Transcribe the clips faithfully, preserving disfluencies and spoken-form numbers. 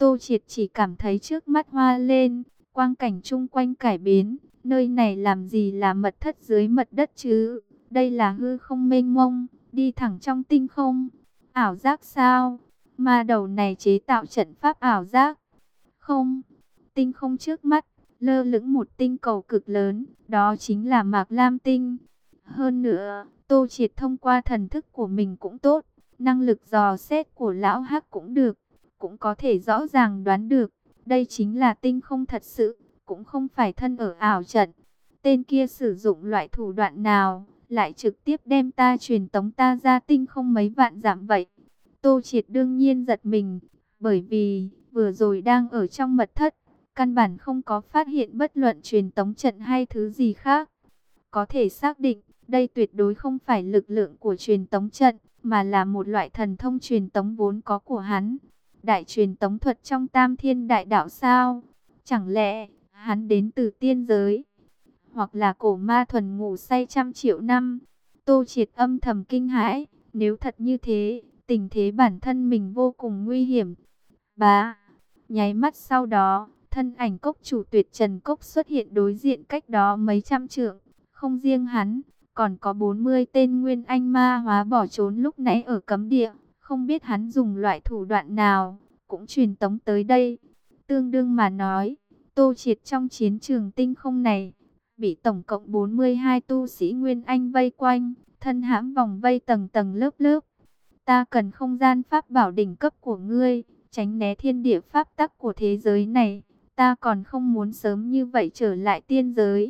Tô Triệt chỉ cảm thấy trước mắt hoa lên, quang cảnh chung quanh cải biến. Nơi này làm gì là mật thất dưới mật đất chứ? Đây là hư không mênh mông, đi thẳng trong tinh không. Ảo giác sao? Ma đầu này chế tạo trận pháp ảo giác. Không, tinh không trước mắt, lơ lửng một tinh cầu cực lớn, đó chính là Mạc Lam Tinh. Hơn nữa, Tô Triệt thông qua thần thức của mình cũng tốt, năng lực dò xét của lão Hắc cũng được, cũng có thể rõ ràng đoán được, đây chính là tinh không thật sự, cũng không phải thân ở ảo trận. Tên kia sử dụng loại thủ đoạn nào, lại trực tiếp đem ta truyền tống ta ra tinh không mấy vạn dặm vậy? Tô Triệt đương nhiên giật mình, bởi vì vừa rồi đang ở trong mật thất, căn bản không có phát hiện bất luận truyền tống trận hay thứ gì khác. Có thể xác định, đây tuyệt đối không phải lực lượng của truyền tống trận, mà là một loại thần thông truyền tống vốn có của hắn. Đại truyền tống thuật trong Tam Thiên Đại Đạo sao? Chẳng lẽ hắn đến từ tiên giới? Hoặc là cổ ma thuần ngủ say trăm triệu năm? Tô Triệt âm thầm kinh hãi, nếu thật như thế, tình thế bản thân mình vô cùng nguy hiểm. Bá, nháy mắt sau đó, thân ảnh cốc chủ Tuyệt Trần Cốc xuất hiện đối diện cách đó mấy trăm trượng. Không riêng hắn, còn có bốn mươi tên nguyên anh ma hóa bỏ trốn lúc nãy ở cấm địa. Không biết hắn dùng loại thủ đoạn nào, cũng truyền tống tới đây. Tương đương mà nói, Tô Triệt trong chiến trường tinh không này, bị tổng cộng bốn mươi hai tu sĩ nguyên anh vây quanh, thân hãm vòng vây tầng tầng lớp lớp. Ta cần không gian pháp bảo đỉnh cấp của ngươi, tránh né thiên địa pháp tắc của thế giới này. Ta còn không muốn sớm như vậy trở lại tiên giới.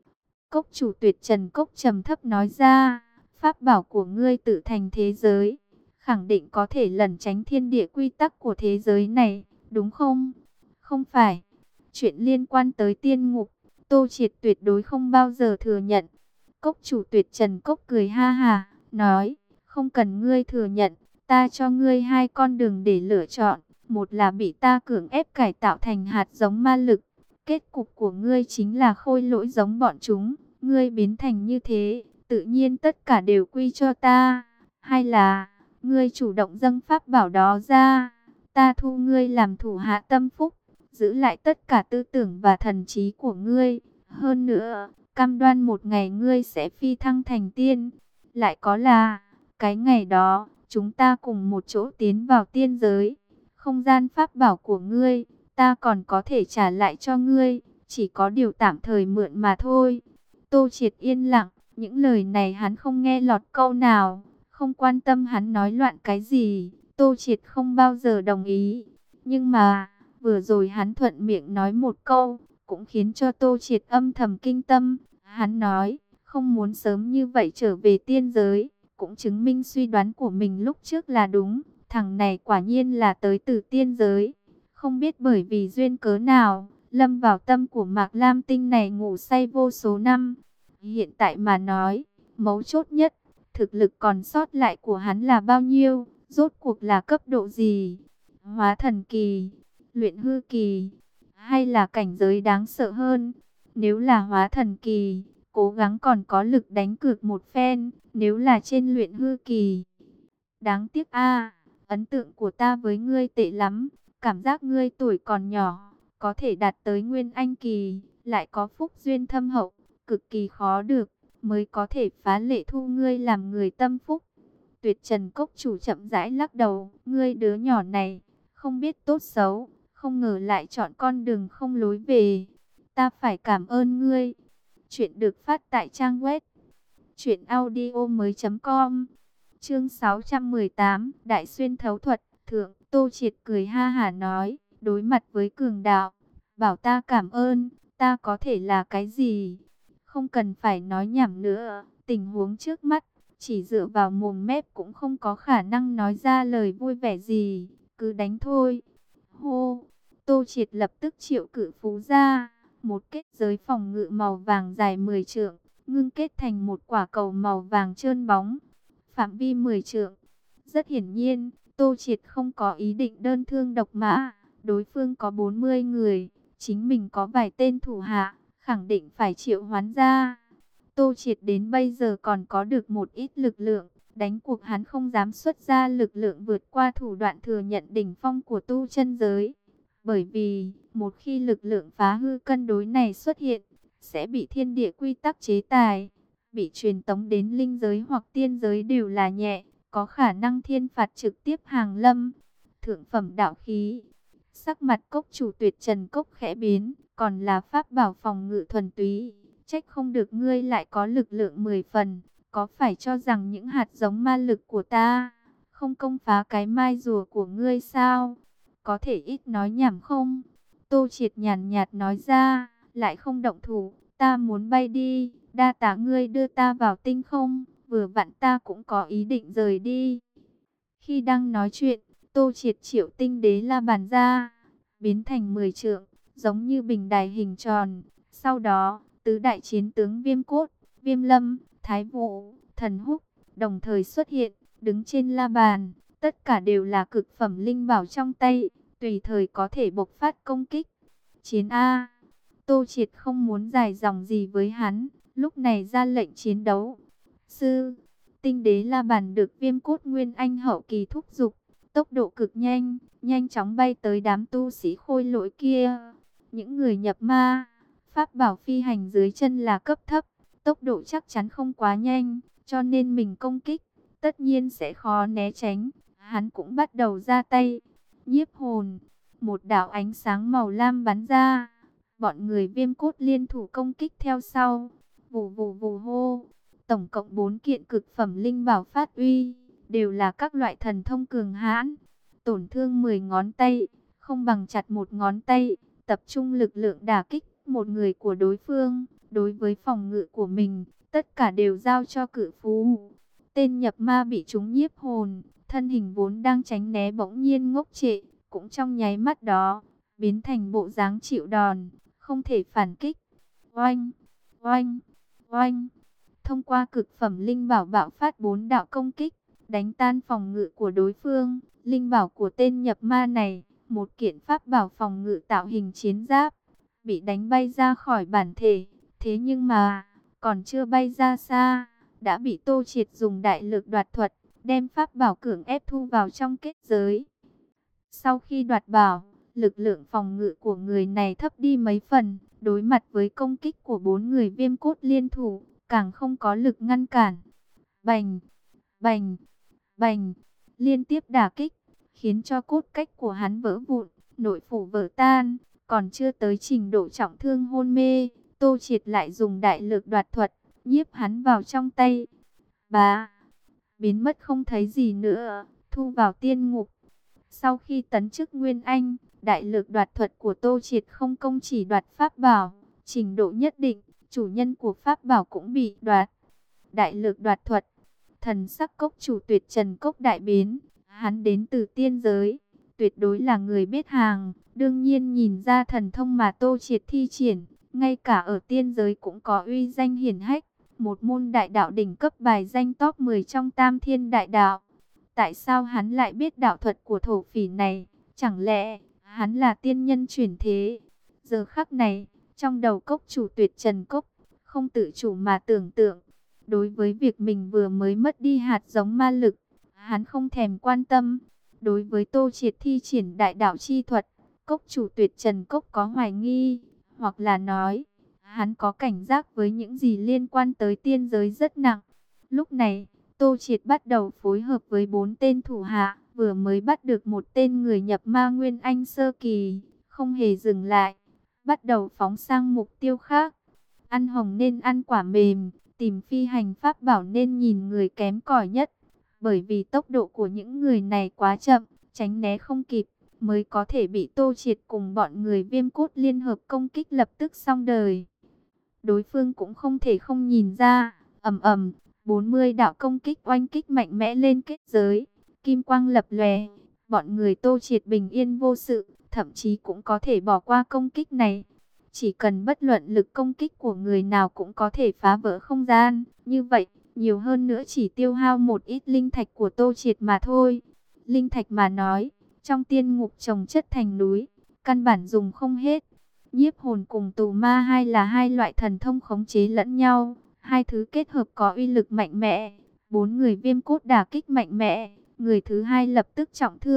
Cốc chủ Tuyệt Trần Cốc trầm thấp nói ra, pháp bảo của ngươi tự thành thế giới, khẳng định có thể lẩn tránh thiên địa quy tắc của thế giới này, đúng không? Không phải. Chuyện liên quan tới tiên ngục, Tô Triệt tuyệt đối không bao giờ thừa nhận. Cốc chủ Tuyệt Trần Cốc cười ha hà, nói, không cần ngươi thừa nhận, ta cho ngươi hai con đường để lựa chọn. Một là bị ta cưỡng ép cải tạo thành hạt giống ma lực. Kết cục của ngươi chính là khôi lỗi giống bọn chúng. Ngươi biến thành như thế, tự nhiên tất cả đều quy cho ta. Hay là, ngươi chủ động dâng pháp bảo đó ra, ta thu ngươi làm thủ hạ tâm phúc, giữ lại tất cả tư tưởng và thần trí của ngươi. Hơn nữa, cam đoan một ngày ngươi sẽ phi thăng thành tiên. Lại có là, cái ngày đó, chúng ta cùng một chỗ tiến vào tiên giới. Không gian pháp bảo của ngươi, ta còn có thể trả lại cho ngươi, chỉ có điều tạm thời mượn mà thôi. Tô Triệt yên lặng, những lời này hắn không nghe lọt câu nào, không quan tâm hắn nói loạn cái gì, Tô Triệt không bao giờ đồng ý. Nhưng mà, vừa rồi hắn thuận miệng nói một câu, cũng khiến cho Tô Triệt âm thầm kinh tâm. Hắn nói, không muốn sớm như vậy trở về tiên giới, cũng chứng minh suy đoán của mình lúc trước là đúng. Thằng này quả nhiên là tới từ tiên giới. Không biết bởi vì duyên cớ nào, lâm vào tâm của Mạc Lam Tinh này ngủ say vô số năm. Hiện tại mà nói, mấu chốt nhất, thực lực còn sót lại của hắn là bao nhiêu, rốt cuộc là cấp độ gì? Hóa thần kỳ, luyện hư kỳ, hay là cảnh giới đáng sợ hơn? Nếu là hóa thần kỳ, cố gắng còn có lực đánh cược một phen. Nếu là trên luyện hư kỳ, đáng tiếc a, ấn tượng của ta với ngươi tệ lắm. Cảm giác ngươi tuổi còn nhỏ, có thể đạt tới nguyên anh kỳ, lại có phúc duyên thâm hậu, cực kỳ khó được, mới có thể phá lệ thu ngươi làm người tâm phúc. Tuyệt Trần Cốc chủ chậm rãi lắc đầu, ngươi đứa nhỏ này, không biết tốt xấu, không ngờ lại chọn con đường không lối về. Ta phải cảm ơn ngươi. Chuyện được phát tại trang web truyện audio mới chấm com. Chương sáu trăm mười tám, Đại xuyên thấu thuật, thượng. Tô Triệt cười ha hả nói, đối mặt với cường đạo, bảo ta cảm ơn, ta có thể là cái gì? Không cần phải nói nhảm nữa, tình huống trước mắt, chỉ dựa vào mồm mép cũng không có khả năng nói ra lời vui vẻ gì, cứ đánh thôi. Hô, Tô Triệt lập tức triệu cử phú ra, một kết giới phòng ngự màu vàng dài mười trượng, ngưng kết thành một quả cầu màu vàng trơn bóng, phạm vi mười trượng. Rất hiển nhiên, Tô Triệt không có ý định đơn thương độc mã, đối phương có bốn mươi người, chính mình có vài tên thủ hạ, khẳng định phải triệu hoán ra. Tô Triệt đến bây giờ còn có được một ít lực lượng, đánh cuộc hắn không dám xuất ra lực lượng vượt qua thủ đoạn thừa nhận đỉnh phong của tu chân giới. Bởi vì, một khi lực lượng phá hư cân đối này xuất hiện, sẽ bị thiên địa quy tắc chế tài, bị truyền tống đến linh giới hoặc tiên giới đều là nhẹ, có khả năng thiên phạt trực tiếp hàng lâm. Thượng phẩm đạo khí. Sắc mặt cốc chủ Tuyệt Trần Cốc khẽ biến, còn là pháp bảo phòng ngự thuần túy, trách không được ngươi lại có lực lượng mười phần, có phải cho rằng những hạt giống ma lực của ta không công phá cái mai rùa của ngươi sao? Có thể ít nói nhảm không? Tô Triệt nhàn nhạt nói ra, lại không động thủ, ta muốn bay đi, đa tạ ngươi đưa ta vào tinh không, vừa vặn ta cũng có ý định rời đi. Khi đang nói chuyện, Tô Triệt triệu tinh đế la bàn ra, biến thành mười trượng, giống như bình đài hình tròn. Sau đó, tứ đại chiến tướng Viêm Cốt, Viêm Lâm, Thái Vũ, Thần Húc đồng thời xuất hiện, đứng trên la bàn. Tất cả đều là cực phẩm linh bảo trong tay, tùy thời có thể bộc phát công kích. Chiến A. Tô Triệt không muốn dài dòng gì với hắn, lúc này ra lệnh chiến đấu. Sư, tinh đế la bàn được Viêm Cốt Nguyên Anh hậu kỳ thúc giục, tốc độ cực nhanh, nhanh chóng bay tới đám tu sĩ khôi lỗi kia. Những người nhập ma, pháp bảo phi hành dưới chân là cấp thấp, tốc độ chắc chắn không quá nhanh, cho nên mình công kích, tất nhiên sẽ khó né tránh. Hắn cũng bắt đầu ra tay, nhiếp hồn, một đạo ánh sáng màu lam bắn ra. Bọn người Viêm Cốt liên thủ công kích theo sau, vù vù vù hô. Tổng cộng bốn kiện cực phẩm linh bảo phát uy, đều là các loại thần thông cường hãn. Tổn thương mười ngón tay, không bằng chặt một ngón tay, tập trung lực lượng đả kích một người của đối phương. Đối với phòng ngự của mình, tất cả đều giao cho cự phú. Tên nhập ma bị chúng nhiếp hồn, thân hình vốn đang tránh né bỗng nhiên ngốc trệ, cũng trong nháy mắt đó, biến thành bộ dáng chịu đòn, không thể phản kích. Oanh, oanh, oanh. Thông qua cực phẩm linh bảo bạo phát bốn đạo công kích, đánh tan phòng ngự của đối phương. Linh bảo của tên nhập ma này, một kiện pháp bảo phòng ngự tạo hình chiến giáp, bị đánh bay ra khỏi bản thể. Thế nhưng mà, còn chưa bay ra xa, đã bị Tô Triệt dùng đại lực đoạt thuật, đem pháp bảo cưỡng ép thu vào trong kết giới. Sau khi đoạt bảo, lực lượng phòng ngự của người này thấp đi mấy phần, đối mặt với công kích của bốn người Viêm Cốt liên thủ, càng không có lực ngăn cản. Bành, bành, bành, liên tiếp đả kích, khiến cho cốt cách của hắn vỡ vụn, nội phủ vỡ tan, còn chưa tới trình độ trọng thương hôn mê. Tô Triệt lại dùng đại lực đoạt thuật, nhiếp hắn vào trong tay. Bá, biến mất không thấy gì nữa, thu vào tiên ngục. Sau khi tấn chức Nguyên Anh, đại lực đoạt thuật của Tô Triệt không công chỉ đoạt pháp bảo, trình độ nhất định, chủ nhân của pháp bảo cũng bị đoạt. Đại lực đoạt thuật, thần sắc cốc chủ Tuyệt Trần Cốc đại biến, hắn đến từ tiên giới, tuyệt đối là người biết hàng, đương nhiên nhìn ra thần thông mà Tô Triệt thi triển, ngay cả ở tiên giới cũng có uy danh hiển hách, một môn đại đạo đỉnh cấp bài danh top mười trong Tam Thiên Đại Đạo. Tại sao hắn lại biết đạo thuật của thổ phỉ này? Chẳng lẽ hắn là tiên nhân chuyển thế? Giờ khắc này, trong đầu cốc chủ Tuyệt Trần Cốc, không tự chủ mà tưởng tượng. Đối với việc mình vừa mới mất đi hạt giống ma lực, hắn không thèm quan tâm. Đối với Tô Triệt thi triển đại đạo chi thuật, cốc chủ Tuyệt Trần Cốc có hoài nghi, hoặc là nói, hắn có cảnh giác với những gì liên quan tới tiên giới rất nặng. Lúc này, Tô Triệt bắt đầu phối hợp với bốn tên thủ hạ, vừa mới bắt được một tên người nhập ma Nguyên Anh sơ kỳ, không hề dừng lại, bắt đầu phóng sang mục tiêu khác. Ăn hồng nên ăn quả mềm, tìm phi hành pháp bảo nên nhìn người kém cỏi nhất, bởi vì tốc độ của những người này quá chậm, tránh né không kịp, mới có thể bị Tô Triệt cùng bọn người Viêm Cốt liên hợp công kích lập tức xong đời. Đối phương cũng không thể không nhìn ra, ầm ầm, bốn mươi đạo công kích oanh kích mạnh mẽ lên kết giới, kim quang lập lòe, bọn người Tô Triệt bình yên vô sự, thậm chí cũng có thể bỏ qua công kích này. Chỉ cần bất luận lực công kích của người nào cũng có thể phá vỡ không gian, như vậy, nhiều hơn nữa chỉ tiêu hao một ít linh thạch của Tô Triệt mà thôi. Linh thạch mà nói, trong tiên ngục trồng chất thành núi, căn bản dùng không hết. Nhiếp hồn cùng tù ma hai là hai loại thần thông khống chế lẫn nhau, hai thứ kết hợp có uy lực mạnh mẽ. Bốn người Viêm Cốt đả kích mạnh mẽ, người thứ hai lập tức trọng thương,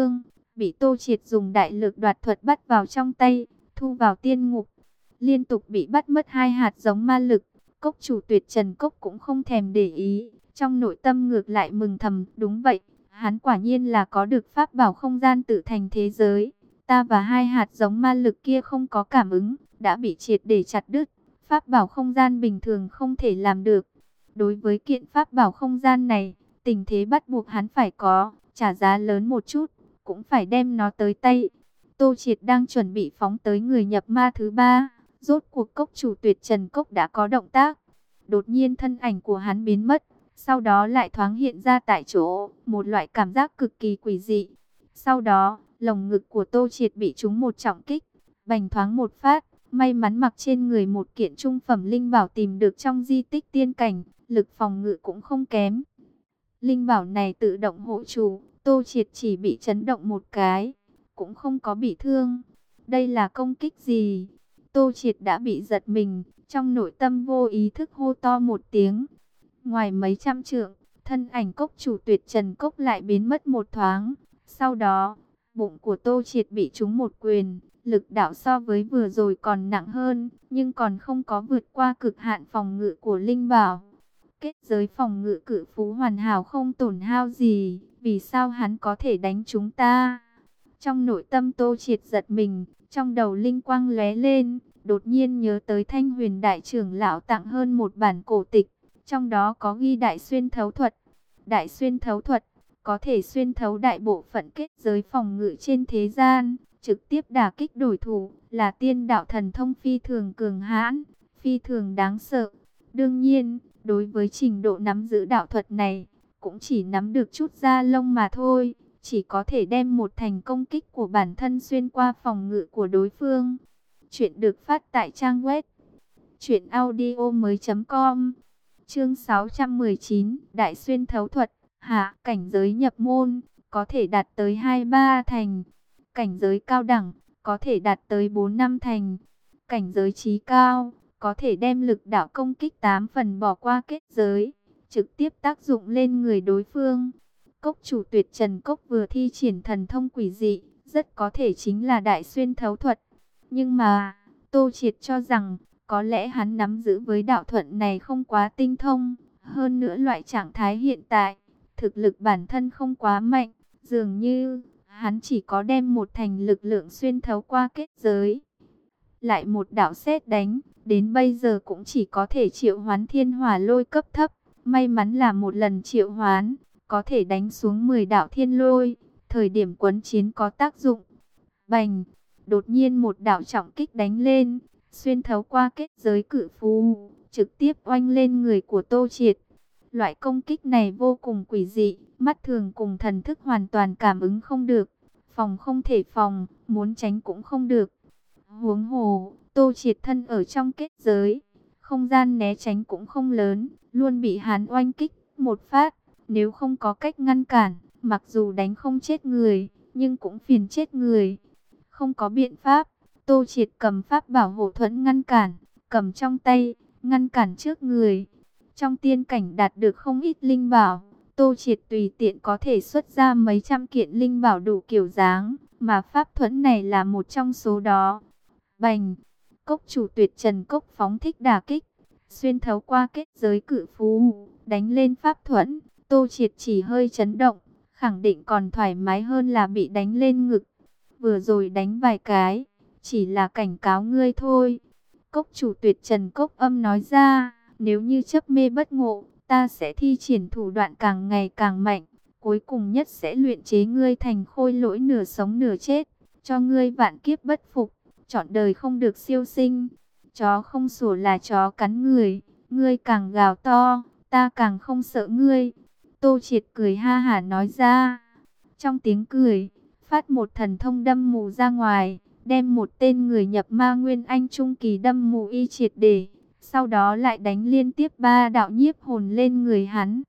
bị Tô Triệt dùng đại lực đoạt thuật bắt vào trong tay, thu vào tiên ngục. Liên tục bị bắt mất hai hạt giống ma lực, cốc chủ Tuyệt Trần Cốc cũng không thèm để ý, trong nội tâm ngược lại mừng thầm, đúng vậy, hắn quả nhiên là có được pháp bảo không gian tự thành thế giới. Ta và hai hạt giống ma lực kia không có cảm ứng, đã bị triệt để chặt đứt, pháp bảo không gian bình thường không thể làm được. Đối với kiện pháp bảo không gian này, tình thế bắt buộc hắn phải có, trả giá lớn một chút, cũng phải đem nó tới tay. Tô Triệt đang chuẩn bị phóng tới người nhập ma thứ ba, rốt cuộc cốc chủ Tuyệt Trần Cốc đã có động tác. Đột nhiên thân ảnh của hắn biến mất, sau đó lại thoáng hiện ra tại chỗ, một loại cảm giác cực kỳ quỷ dị. Sau đó, lồng ngực của Tô Triệt bị trúng một trọng kích, bành thoáng một phát, may mắn mặc trên người một kiện trung phẩm linh bảo tìm được trong di tích tiên cảnh, lực phòng ngự cũng không kém. Linh bảo này tự động hộ chủ, Tô Triệt chỉ bị chấn động một cái, cũng không có bị thương. Đây là công kích gì? Tô Triệt đã bị giật mình, trong nội tâm vô ý thức hô to một tiếng. Ngoài mấy trăm trượng, thân ảnh cốc chủ Tuyệt Trần Cốc lại biến mất một thoáng. Sau đó, bụng của Tô Triệt bị trúng một quyền, lực đạo so với vừa rồi còn nặng hơn, nhưng còn không có vượt qua cực hạn phòng ngự của linh bảo. Kết giới phòng ngự cự phú hoàn hảo không tổn hao gì, vì sao hắn có thể đánh chúng ta? Trong nội tâm Tô Triệt giật mình, trong đầu linh quang lóe lên, đột nhiên nhớ tới Thanh Huyền đại trưởng lão tặng hơn một bản cổ tịch, trong đó có ghi đại xuyên thấu thuật. Đại xuyên thấu thuật có thể xuyên thấu đại bộ phận kết giới phòng ngự trên thế gian, trực tiếp đả kích đối thủ, là tiên đạo thần thông phi thường cường hãn, phi thường đáng sợ. Đương nhiên, đối với trình độ nắm giữ đạo thuật này, cũng chỉ nắm được chút da lông mà thôi, chỉ có thể đem một thành công kích của bản thân xuyên qua phòng ngự của đối phương. Chuyện được phát tại trang web truyện audio mới chấm com. Chương sáu trăm mười chín, Đại xuyên thấu thuật. Hạ, cảnh giới nhập môn có thể đạt tới hai ba thành, cảnh giới cao đẳng có thể đạt tới bốn năm thành, cảnh giới trí cao có thể đem lực đạo công kích tám phần bỏ qua kết giới, trực tiếp tác dụng lên người đối phương. Cốc chủ Tuyệt Trần Cốc vừa thi triển thần thông quỷ dị, rất có thể chính là đại xuyên thấu thuật. Nhưng mà, Tô Triệt cho rằng, có lẽ hắn nắm giữ với đạo thuật này không quá tinh thông. Hơn nữa loại trạng thái hiện tại, thực lực bản thân không quá mạnh, dường như hắn chỉ có đem một thành lực lượng xuyên thấu qua kết giới. Lại một đạo sét đánh, đến bây giờ cũng chỉ có thể triệu hoán thiên hỏa lôi cấp thấp. May mắn là một lần triệu hoán, có thể đánh xuống mười đạo thiên lôi, thời điểm quấn chiến có tác dụng. Bành, đột nhiên một đạo trọng kích đánh lên, xuyên thấu qua kết giới cự phú, trực tiếp oanh lên người của Tô Triệt. Loại công kích này vô cùng quỷ dị, mắt thường cùng thần thức hoàn toàn cảm ứng không được, phòng không thể phòng, muốn tránh cũng không được. Huống hồ, Tô Triệt thân ở trong kết giới, không gian né tránh cũng không lớn, luôn bị hắn oanh kích một phát. Nếu không có cách ngăn cản, mặc dù đánh không chết người, nhưng cũng phiền chết người. Không có biện pháp, Tô Triệt cầm pháp bảo hộ thuẫn ngăn cản, cầm trong tay, ngăn cản trước người. Trong tiên cảnh đạt được không ít linh bảo, Tô Triệt tùy tiện có thể xuất ra mấy trăm kiện linh bảo đủ kiểu dáng, mà pháp thuẫn này là một trong số đó. Bành, cốc chủ Tuyệt Trần Cốc phóng thích đả kích, xuyên thấu qua kết giới cự phú, đánh lên pháp thuẫn. Tô Triệt chỉ hơi chấn động, khẳng định còn thoải mái hơn là bị đánh lên ngực. Vừa rồi đánh vài cái, chỉ là cảnh cáo ngươi thôi. Cốc chủ Tuyệt Trần Cốc âm nói ra, nếu như chấp mê bất ngộ, ta sẽ thi triển thủ đoạn càng ngày càng mạnh, cuối cùng nhất sẽ luyện chế ngươi thành khôi lỗi nửa sống nửa chết, cho ngươi vạn kiếp bất phục, trọn đời không được siêu sinh. Chó không sủa là chó cắn người, ngươi càng gào to, ta càng không sợ ngươi. Tô Triệt cười ha hả nói ra. Trong tiếng cười, phát một thần thông đâm mù ra ngoài, đem một tên người nhập ma nguyên anh trung kỳ đâm mù y triệt để. Sau đó lại đánh liên tiếp ba đạo nhiếp hồn lên người hắn.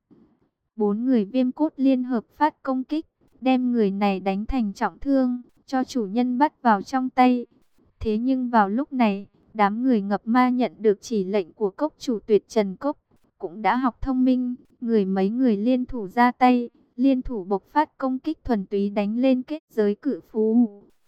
Bốn người viêm cốt liên hợp phát công kích, đem người này đánh thành trọng thương, cho chủ nhân bắt vào trong tay. Thế nhưng vào lúc này, đám người ngập ma nhận được chỉ lệnh của cốc chủ Tuyệt Trần Cốc, cũng đã học thông minh, người mấy người liên thủ ra tay, liên thủ bộc phát công kích thuần túy đánh lên kết giới cự phú.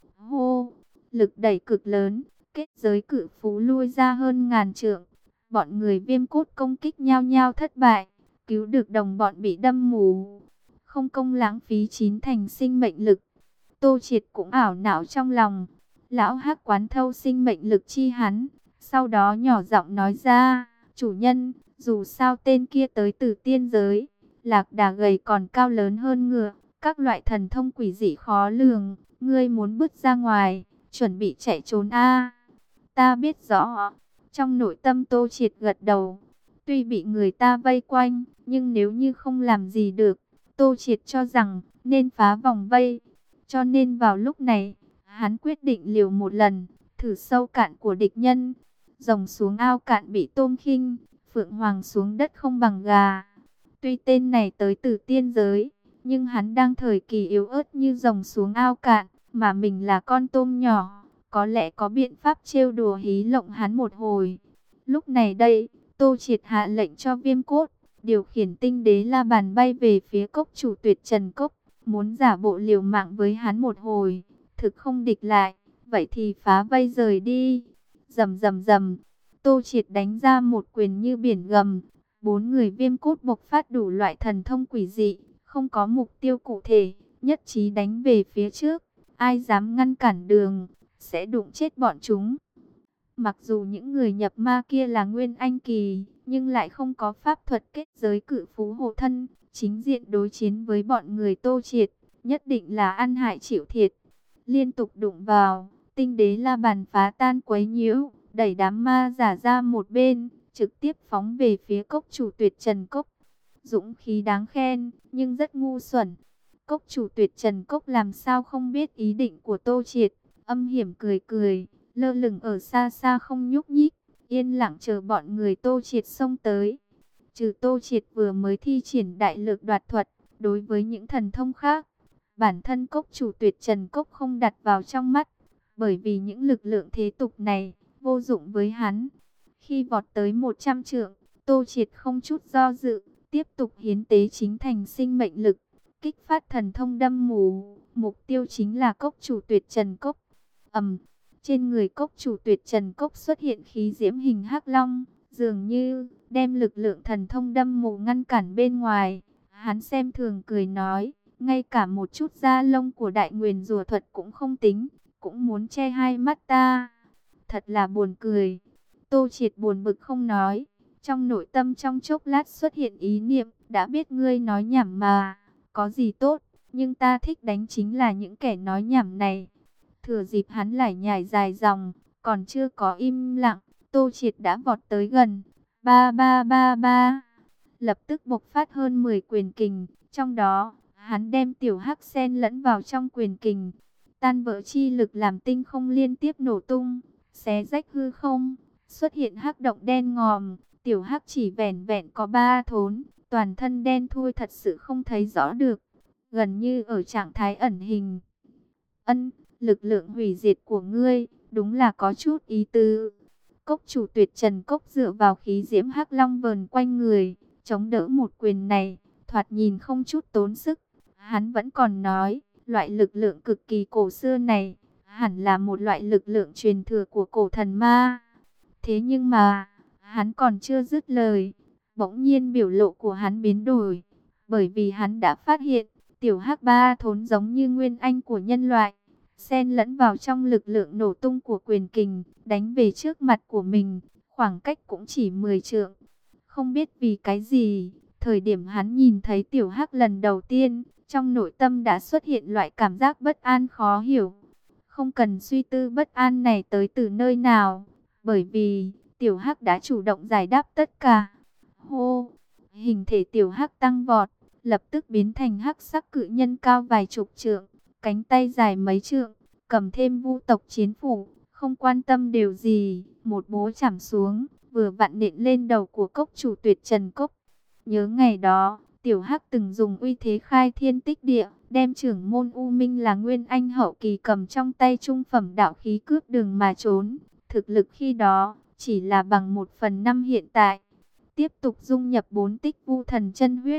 Hô, lực đẩy cực lớn, kết giới cự phú lui ra hơn ngàn trượng. Bọn người Viêm Cốt công kích nhau nhau thất bại, cứu được đồng bọn bị đâm mù. Không công lãng phí chín thành sinh mệnh lực. Tô Triệt cũng ảo não trong lòng. Lão Hắc quán thâu sinh mệnh lực chi hắn, sau đó nhỏ giọng nói ra, chủ nhân, dù sao tên kia tới từ tiên giới, lạc đà gầy còn cao lớn hơn ngựa, các loại thần thông quỷ dị khó lường, ngươi muốn bước ra ngoài, chuẩn bị chạy trốn a. Ta biết rõ. Trong nội tâm Tô Triệt gật đầu. Tuy bị người ta vây quanh, nhưng nếu như không làm gì được, Tô Triệt cho rằng nên phá vòng vây. Cho nên vào lúc này, hắn quyết định liều một lần, thử sâu cạn của địch nhân. Rồng xuống ao cạn bị tôm khinh, phượng hoàng xuống đất không bằng gà. Tuy tên này tới từ tiên giới, nhưng hắn đang thời kỳ yếu ớt như rồng xuống ao cạn, mà mình là con tôm nhỏ, có lẽ có biện pháp trêu đùa hí lộng hắn một hồi. Lúc này đây, Tô Triệt hạ lệnh cho Viêm Cốt điều khiển tinh đế la bàn bay về phía cốc chủ Tuyệt Trần Cốc, muốn giả bộ liều mạng với hắn một hồi. Thực không địch lại, vậy thì phá vây rời đi. Rầm rầm rầm, Tô Triệt đánh ra một quyền như biển gầm. Bốn người Viêm Cốt bộc phát đủ loại thần thông quỷ dị, không có mục tiêu cụ thể, nhất trí đánh về phía trước. Ai dám ngăn cản đường, sẽ đụng chết bọn chúng. Mặc dù những người nhập ma kia là Nguyên Anh kỳ, nhưng lại không có pháp thuật kết giới cự phú hộ thân, chính diện đối chiến với bọn người Tô Triệt, nhất định là ăn hại chịu thiệt. Liên tục đụng vào, tinh đế la bàn phá tan quấy nhiễu, đẩy đám ma giả ra một bên, trực tiếp phóng về phía cốc chủ Tuyệt Trần Cốc. Dũng khí đáng khen, nhưng rất ngu xuẩn. Cốc chủ Tuyệt Trần Cốc làm sao không biết ý định của Tô Triệt, âm hiểm cười cười, lơ lửng ở xa xa không nhúc nhích, yên lặng chờ bọn người Tô Triệt xông tới. Trừ Tô Triệt vừa mới thi triển đại lực đoạt thuật, đối với những thần thông khác, bản thân cốc chủ Tuyệt Trần Cốc không đặt vào trong mắt, bởi vì những lực lượng thế tục này vô dụng với hắn. Khi vọt tới một trăm trượng, Tô Triệt không chút do dự, tiếp tục hiến tế chính thành sinh mệnh lực, kích phát thần thông đâm mù, mục tiêu chính là cốc chủ Tuyệt Trần Cốc. Ầm, trên người cốc chủ Tuyệt Trần Cốc xuất hiện khí diễm hình hắc long, dường như đem lực lượng thần thông đâm mù ngăn cản bên ngoài. Hắn xem thường cười nói, ngay cả một chút da lông của đại nguyền rùa thuật cũng không tính, cũng muốn che hai mắt ta. Thật là buồn cười. Tô Triệt buồn bực không nói, trong nội tâm trong chốc lát xuất hiện ý niệm, đã biết ngươi nói nhảm mà, có gì tốt, nhưng ta thích đánh chính là những kẻ nói nhảm này. Thừa dịp hắn lải nhải dài dòng, còn chưa có im lặng, Tô Triệt đã vọt tới gần. Ba ba ba ba, lập tức bộc phát hơn mười quyền kình, trong đó, hắn đem tiểu hắc sen lẫn vào trong quyền kình. Tan vỡ chi lực làm tinh không liên tiếp nổ tung, xé rách hư không, xuất hiện hắc động đen ngòm. Tiểu hắc chỉ vẻn vẹn có ba thốn, toàn thân đen thui thật sự không thấy rõ được, gần như ở trạng thái ẩn hình. Ân, lực lượng hủy diệt của ngươi, đúng là có chút ý tứ. Cốc chủ Tuyệt Trần Cốc dựa vào khí diễm hắc long vờn quanh người, chống đỡ một quyền này, thoạt nhìn không chút tốn sức. Hắn vẫn còn nói, loại lực lượng cực kỳ cổ xưa này, hẳn là một loại lực lượng truyền thừa của cổ thần ma. Thế nhưng mà, hắn còn chưa dứt lời, bỗng nhiên biểu lộ của hắn biến đổi, bởi vì hắn đã phát hiện, tiểu hắc ba thốn giống như nguyên anh của nhân loại, xen lẫn vào trong lực lượng nổ tung của quyền kình, đánh về trước mặt của mình, khoảng cách cũng chỉ mười trượng. Không biết vì cái gì, thời điểm hắn nhìn thấy tiểu hắc lần đầu tiên, trong nội tâm đã xuất hiện loại cảm giác bất an khó hiểu. Không cần suy tư bất an này tới từ nơi nào, bởi vì tiểu hắc đã chủ động giải đáp tất cả. Hô, hình thể tiểu hắc tăng vọt, lập tức biến thành hắc sắc cự nhân cao vài chục trượng, cánh tay dài mấy trượng, cầm thêm vu tộc chiến phủ, không quan tâm điều gì, một búa chảm xuống, vừa vặn nện lên đầu của cốc chủ Tuyệt Trần Cốc. Nhớ ngày đó, tiểu hắc từng dùng uy thế khai thiên tích địa, đem trưởng môn U Minh là nguyên anh hậu kỳ cầm trong tay trung phẩm đạo khí cướp đường mà trốn. Thực lực khi đó chỉ là bằng một phần năm hiện tại. Tiếp tục dung nhập bốn tích vu thần chân huyết,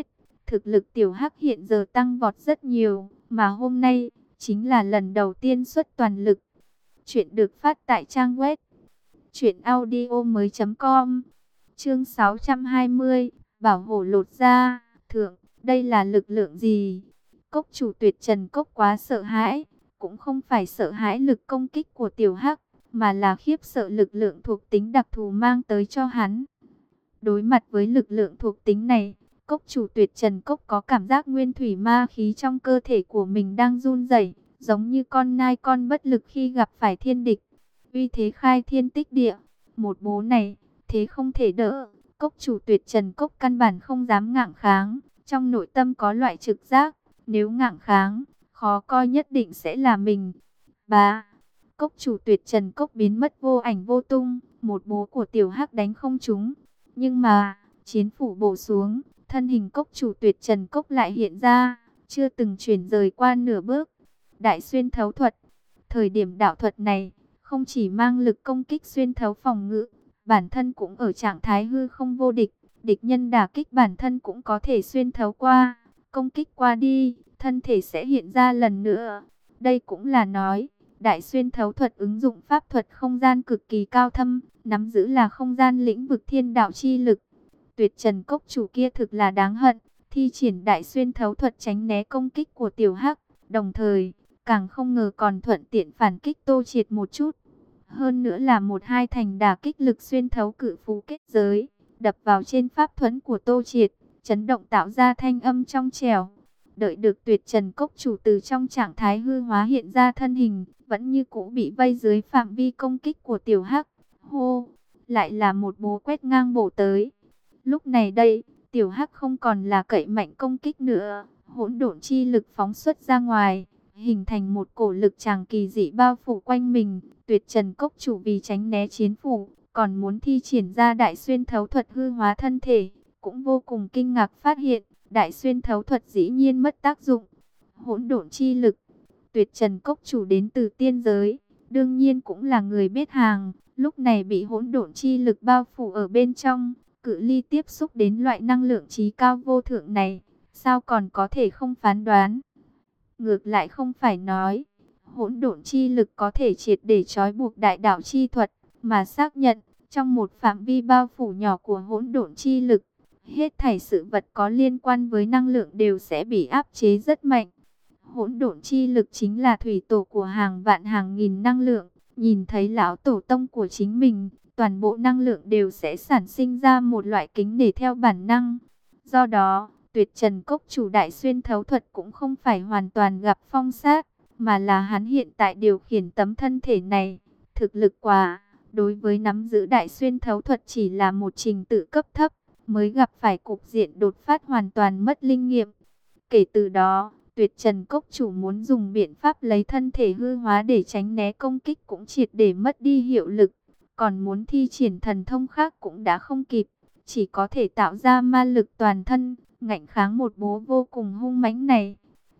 Thực lực tiểu hắc hiện giờ tăng vọt rất nhiều, mà hôm nay chính là lần đầu tiên xuất toàn lực. Chuyện được phát tại trang web truyện audio mới com. Chương sáu trăm hai mươi, Bảo hổ lột da. Thượng, đây là lực lượng gì? Cốc chủ Tuyệt Trần Cốc quá sợ hãi, cũng không phải sợ hãi lực công kích của tiểu hắc, mà là khiếp sợ lực lượng thuộc tính đặc thù mang tới cho hắn. Đối mặt với lực lượng thuộc tính này, Cốc chủ Tuyệt Trần Cốc có cảm giác nguyên thủy ma khí trong cơ thể của mình đang run rẩy, giống như con nai con bất lực khi gặp phải thiên địch. Uy thế khai thiên tích địa, một bố này, thế không thể đỡ. Cốc chủ Tuyệt Trần Cốc căn bản không dám ngạng kháng, trong nội tâm có loại trực giác, nếu ngạng kháng, khó coi nhất định sẽ là mình. Bá, Cốc chủ Tuyệt Trần Cốc biến mất vô ảnh vô tung, một bố của tiểu hắc đánh không trúng. Nhưng mà, chiến phủ bổ xuống, thân hình Cốc chủ Tuyệt Trần Cốc lại hiện ra, chưa từng chuyển rời qua nửa bước. Đại xuyên thấu thuật, thời điểm đạo thuật này, không chỉ mang lực công kích xuyên thấu phòng ngự, bản thân cũng ở trạng thái hư không vô địch, địch nhân đả kích bản thân cũng có thể xuyên thấu qua, công kích qua đi, thân thể sẽ hiện ra lần nữa. Đây cũng là nói, đại xuyên thấu thuật ứng dụng pháp thuật không gian cực kỳ cao thâm, nắm giữ là không gian lĩnh vực thiên đạo chi lực. Tuyệt Trần Cốc chủ kia thực là đáng hận, thi triển đại xuyên thấu thuật tránh né công kích của tiểu hắc, đồng thời, càng không ngờ còn thuận tiện phản kích Tô Triệt một chút. Hơn nữa là một hai thành đả kích lực xuyên thấu cự phú kết giới, đập vào trên pháp thuẫn của Tô Triệt, chấn động tạo ra thanh âm trong trẻo. Đợi được Tuyệt Trần Cốc chủ từ trong trạng thái hư hóa hiện ra thân hình, vẫn như cũ bị vây dưới phạm vi công kích của tiểu hắc. Hô, lại là một bố quét ngang bổ tới. Lúc này đây, tiểu hắc không còn là cậy mạnh công kích nữa, hỗn độn chi lực phóng xuất ra ngoài, hình thành một cổ lực tràng kỳ dị bao phủ quanh mình. Tuyệt Trần Cốc chủ vì tránh né chiến phủ, còn muốn thi triển ra đại xuyên thấu thuật hư hóa thân thể, cũng vô cùng kinh ngạc phát hiện, đại xuyên thấu thuật dĩ nhiên mất tác dụng. Hỗn độn chi lực, Tuyệt Trần Cốc chủ đến từ tiên giới, đương nhiên cũng là người biết hàng, lúc này bị hỗn độn chi lực bao phủ ở bên trong, cự ly tiếp xúc đến loại năng lượng trí cao vô thượng này, sao còn có thể không phán đoán. Ngược lại không phải nói, hỗn độn chi lực có thể triệt để trói buộc đại đạo chi thuật, mà xác nhận, trong một phạm vi bao phủ nhỏ của hỗn độn chi lực, hết thảy sự vật có liên quan với năng lượng đều sẽ bị áp chế rất mạnh. Hỗn độn chi lực chính là thủy tổ của hàng vạn hàng nghìn năng lượng, nhìn thấy lão tổ tông của chính mình, toàn bộ năng lượng đều sẽ sản sinh ra một loại kính nể theo bản năng. Do đó, Tuyệt Trần Cốc chủ đại xuyên thấu thuật cũng không phải hoàn toàn gặp phong sát, mà là hắn hiện tại điều khiển tấm thân thể này, thực lực quá, đối với nắm giữ đại xuyên thấu thuật chỉ là một trình tự cấp thấp, mới gặp phải cục diện đột phát hoàn toàn mất linh nghiệm. Kể từ đó, Tuyệt Trần Cốc chủ muốn dùng biện pháp lấy thân thể hư hóa để tránh né công kích cũng triệt để mất đi hiệu lực, còn muốn thi triển thần thông khác cũng đã không kịp, chỉ có thể tạo ra ma lực toàn thân, ngạnh kháng một bố vô cùng hung mãnh này.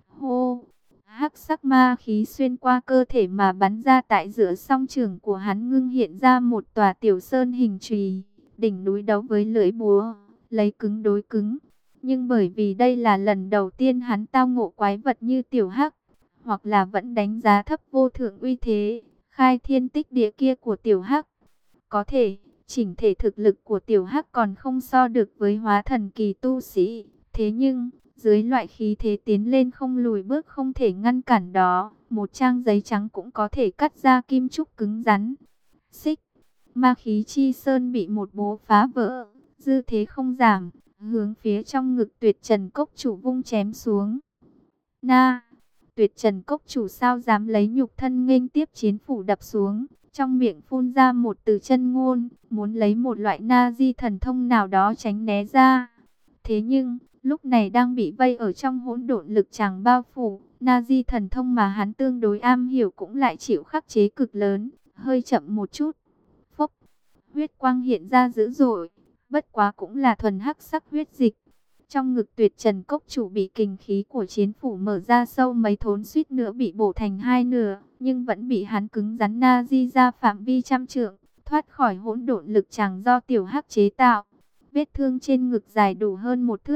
Hô! Hắc sắc ma khí xuyên qua cơ thể mà bắn ra, tại giữa song trường của hắn ngưng hiện ra một tòa tiểu sơn hình chùy, đỉnh núi đấu với lưỡi búa, lấy cứng đối cứng. Nhưng bởi vì đây là lần đầu tiên hắn tao ngộ quái vật như tiểu hắc, hoặc là vẫn đánh giá thấp vô thượng uy thế, khai thiên tích địa kia của tiểu hắc. Có thể, chỉnh thể thực lực của tiểu hắc còn không so được với hóa thần kỳ tu sĩ, thế nhưng dưới loại khí thế tiến lên không lùi bước không thể ngăn cản đó, một trang giấy trắng cũng có thể cắt ra kim trúc cứng rắn. Xích, ma khí chi sơn bị một bố phá vỡ, dư thế không giảm, hướng phía trong ngực Tuyệt Trần Cốc chủ vung chém xuống. Na, Tuyệt Trần Cốc chủ sao dám lấy nhục thân nghênh tiếp chiến phủ đập xuống, trong miệng phun ra một từ chân ngôn, muốn lấy một loại na di thần thông nào đó tránh né ra. Thế nhưng, lúc này đang bị vây ở trong hỗn độn lực tràng bao phủ, na di thần thông mà hắn tương đối am hiểu cũng lại chịu khắc chế cực lớn, hơi chậm một chút. Phốc, huyết quang hiện ra dữ dội, bất quá cũng là thuần hắc sắc huyết dịch. Trong ngực Tuyệt Trần Cốc chủ bị kình khí của chiến phủ mở ra sâu mấy thốn, suýt nữa bị bổ thành hai nửa, nhưng vẫn bị hắn cứng rắn na di ra phạm vi trăm trượng, thoát khỏi hỗn độn lực tràng do tiểu hắc chế tạo. Vết thương trên ngực dài đủ hơn một thước,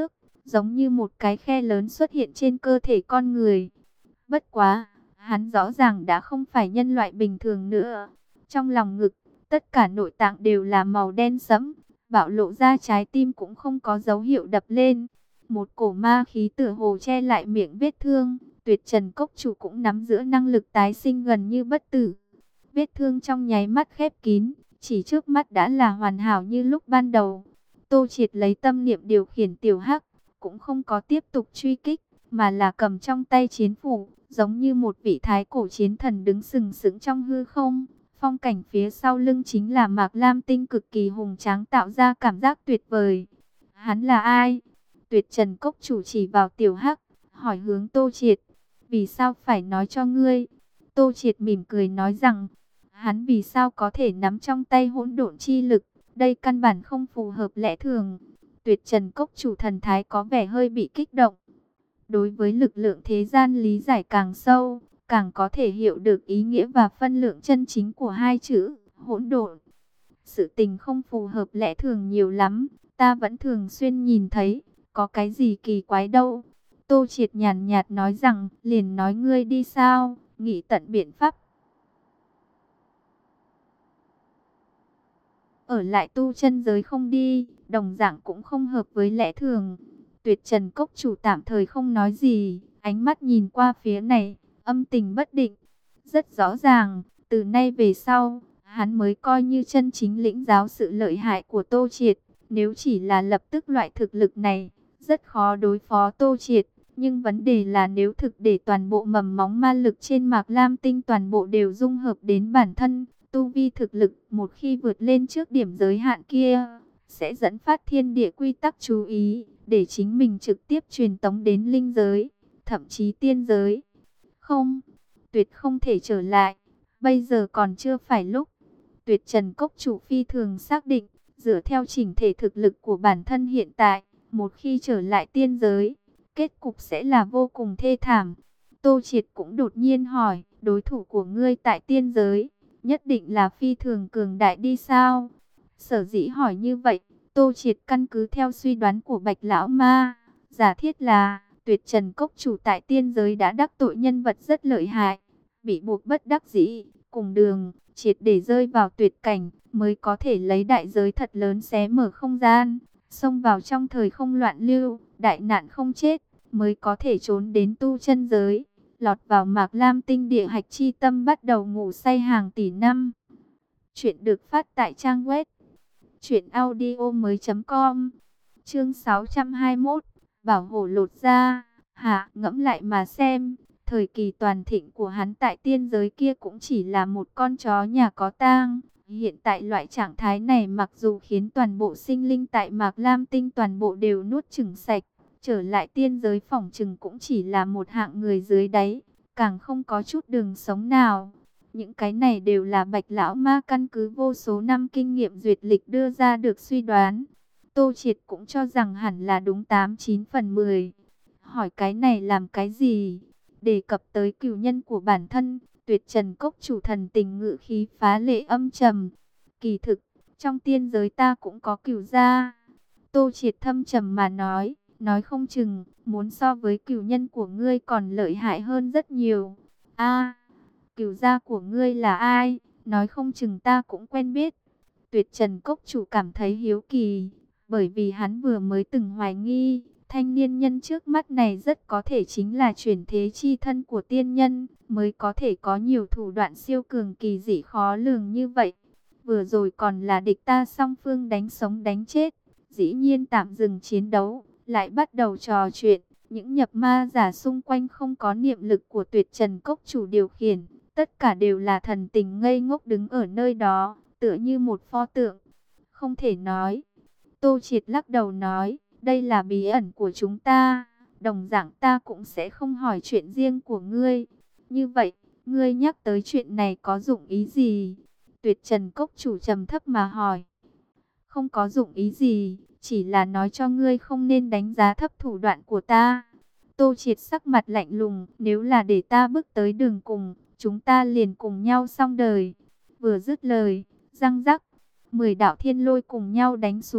giống như một cái khe lớn xuất hiện trên cơ thể con người. Bất quá, hắn rõ ràng đã không phải nhân loại bình thường nữa. Trong lòng ngực, tất cả nội tạng đều là màu đen sẫm, bạo lộ ra trái tim cũng không có dấu hiệu đập lên. Một cổ ma khí tựa hồ che lại miệng vết thương, Tuyệt Trần Cốc Chủ cũng nắm giữ năng lực tái sinh gần như bất tử. Vết thương trong nháy mắt khép kín, chỉ trước mắt đã là hoàn hảo như lúc ban đầu. Tô Triệt lấy tâm niệm điều khiển tiểu hắc, cũng không có tiếp tục truy kích, mà là cầm trong tay chiến phủ, giống như một vị thái cổ chiến thần đứng sừng sững trong hư không. Phong cảnh phía sau lưng chính là Mạc Lam Tinh cực kỳ hùng tráng, tạo ra cảm giác tuyệt vời. Hắn là ai? Tuyệt Trần Cốc Chủ chỉ vào tiểu hắc, hỏi hướng Tô Triệt. Vì sao phải nói cho ngươi? Tô Triệt mỉm cười nói rằng, hắn vì sao có thể nắm trong tay hỗn độn chi lực? Đây căn bản không phù hợp lẽ thường. Tuyệt Trần Cốc Chủ thần thái có vẻ hơi bị kích động. Đối với lực lượng thế gian lý giải càng sâu, càng có thể hiểu được ý nghĩa và phân lượng chân chính của hai chữ hỗn độn. Sự tình không phù hợp lẽ thường nhiều lắm, ta vẫn thường xuyên nhìn thấy, có cái gì kỳ quái đâu. Tô Triệt nhàn nhạt nói rằng, liền nói ngươi đi sao, nghĩ tận biện pháp. Ở lại tu chân giới không đi, đồng dạng cũng không hợp với lẽ thường. Tuyệt Trần Cốc Chủ tạm thời không nói gì, ánh mắt nhìn qua phía này, âm tình bất định. Rất rõ ràng, từ nay về sau, hắn mới coi như chân chính lĩnh giáo sự lợi hại của Tô Triệt. Nếu chỉ là lập tức loại thực lực này, rất khó đối phó Tô Triệt. Nhưng vấn đề là nếu thực để toàn bộ mầm móng ma lực trên Mạc Lam Tinh toàn bộ đều dung hợp đến bản thân, tu vi thực lực một khi vượt lên trước điểm giới hạn kia, sẽ dẫn phát thiên địa quy tắc chú ý, để chính mình trực tiếp truyền tống đến linh giới, thậm chí tiên giới. Không, tuyệt không thể trở lại, bây giờ còn chưa phải lúc. Tuyệt Trần Cốc Chủ phi thường xác định, dựa theo chỉnh thể thực lực của bản thân hiện tại, một khi trở lại tiên giới, kết cục sẽ là vô cùng thê thảm. Tô Triệt cũng đột nhiên hỏi, đối thủ của ngươi tại tiên giới, nhất định là phi thường cường đại đi sao? Sở dĩ hỏi như vậy, Tô Triệt căn cứ theo suy đoán của Bạch Lão Ma, giả thiết là Tuyệt Trần Cốc Chủ tại tiên giới đã đắc tội nhân vật rất lợi hại, bị buộc bất đắc dĩ, cùng đường, triệt để rơi vào tuyệt cảnh, mới có thể lấy đại giới thật lớn xé mở không gian, xông vào trong thời không loạn lưu, đại nạn không chết, mới có thể trốn đến tu chân giới, lọt vào Mạc Lam Tinh địa hạch chi tâm, bắt đầu ngủ say hàng tỷ năm. Chuyện được phát tại trang web truyện audio mới chấm com. Chương sáu trăm hai mươi mốt, Bảo Hổ lột ra. Hả, ngẫm lại mà xem, thời kỳ toàn thịnh của hắn tại tiên giới kia cũng chỉ là một con chó nhà có tang. Hiện tại loại trạng thái này mặc dù khiến toàn bộ sinh linh tại Mạc Lam Tinh toàn bộ đều nuốt chửng sạch, trở lại tiên giới phỏng chừng cũng chỉ là một hạng người dưới đáy, càng không có chút đường sống nào. Những cái này đều là Bạch Lão Ma căn cứ vô số năm kinh nghiệm duyệt lịch đưa ra được suy đoán. Tô Triệt cũng cho rằng hẳn là đúng tám chín phần mười. Hỏi cái này làm cái gì? Đề cập tới cửu nhân của bản thân, Tuyệt Trần Cốc Chủ thần tình ngự khí phá lệ âm trầm. Kỳ thực, trong tiên giới ta cũng có cửu gia. Tô Triệt thâm trầm mà nói, nói không chừng, muốn so với cửu nhân của ngươi còn lợi hại hơn rất nhiều. A, cửu gia của ngươi là ai? Nói không chừng ta cũng quen biết. Tuyệt Trần Cốc Chủ cảm thấy hiếu kỳ, bởi vì hắn vừa mới từng hoài nghi, thanh niên nhân trước mắt này rất có thể chính là chuyển thế chi thân của tiên nhân, mới có thể có nhiều thủ đoạn siêu cường kỳ dị khó lường như vậy. Vừa rồi còn là địch ta song phương đánh sống đánh chết, dĩ nhiên tạm dừng chiến đấu, lại bắt đầu trò chuyện. Những nhập ma giả xung quanh không có niệm lực của Tuyệt Trần Cốc Chủ điều khiển, tất cả đều là thần tình ngây ngốc đứng ở nơi đó, tựa như một pho tượng. Không thể nói. Tô Triệt lắc đầu nói, đây là bí ẩn của chúng ta, đồng dạng ta cũng sẽ không hỏi chuyện riêng của ngươi. Như vậy, ngươi nhắc tới chuyện này có dụng ý gì? Tuyệt Trần Cốc Chủ trầm thấp mà hỏi. Không có dụng ý gì, chỉ là nói cho ngươi không nên đánh giá thấp thủ đoạn của ta. Tô Triệt sắc mặt lạnh lùng, nếu là để ta bước tới đường cùng, chúng ta liền cùng nhau xong đời. Vừa dứt lời, răng rắc, mười đạo thiên lôi cùng nhau đánh xuống,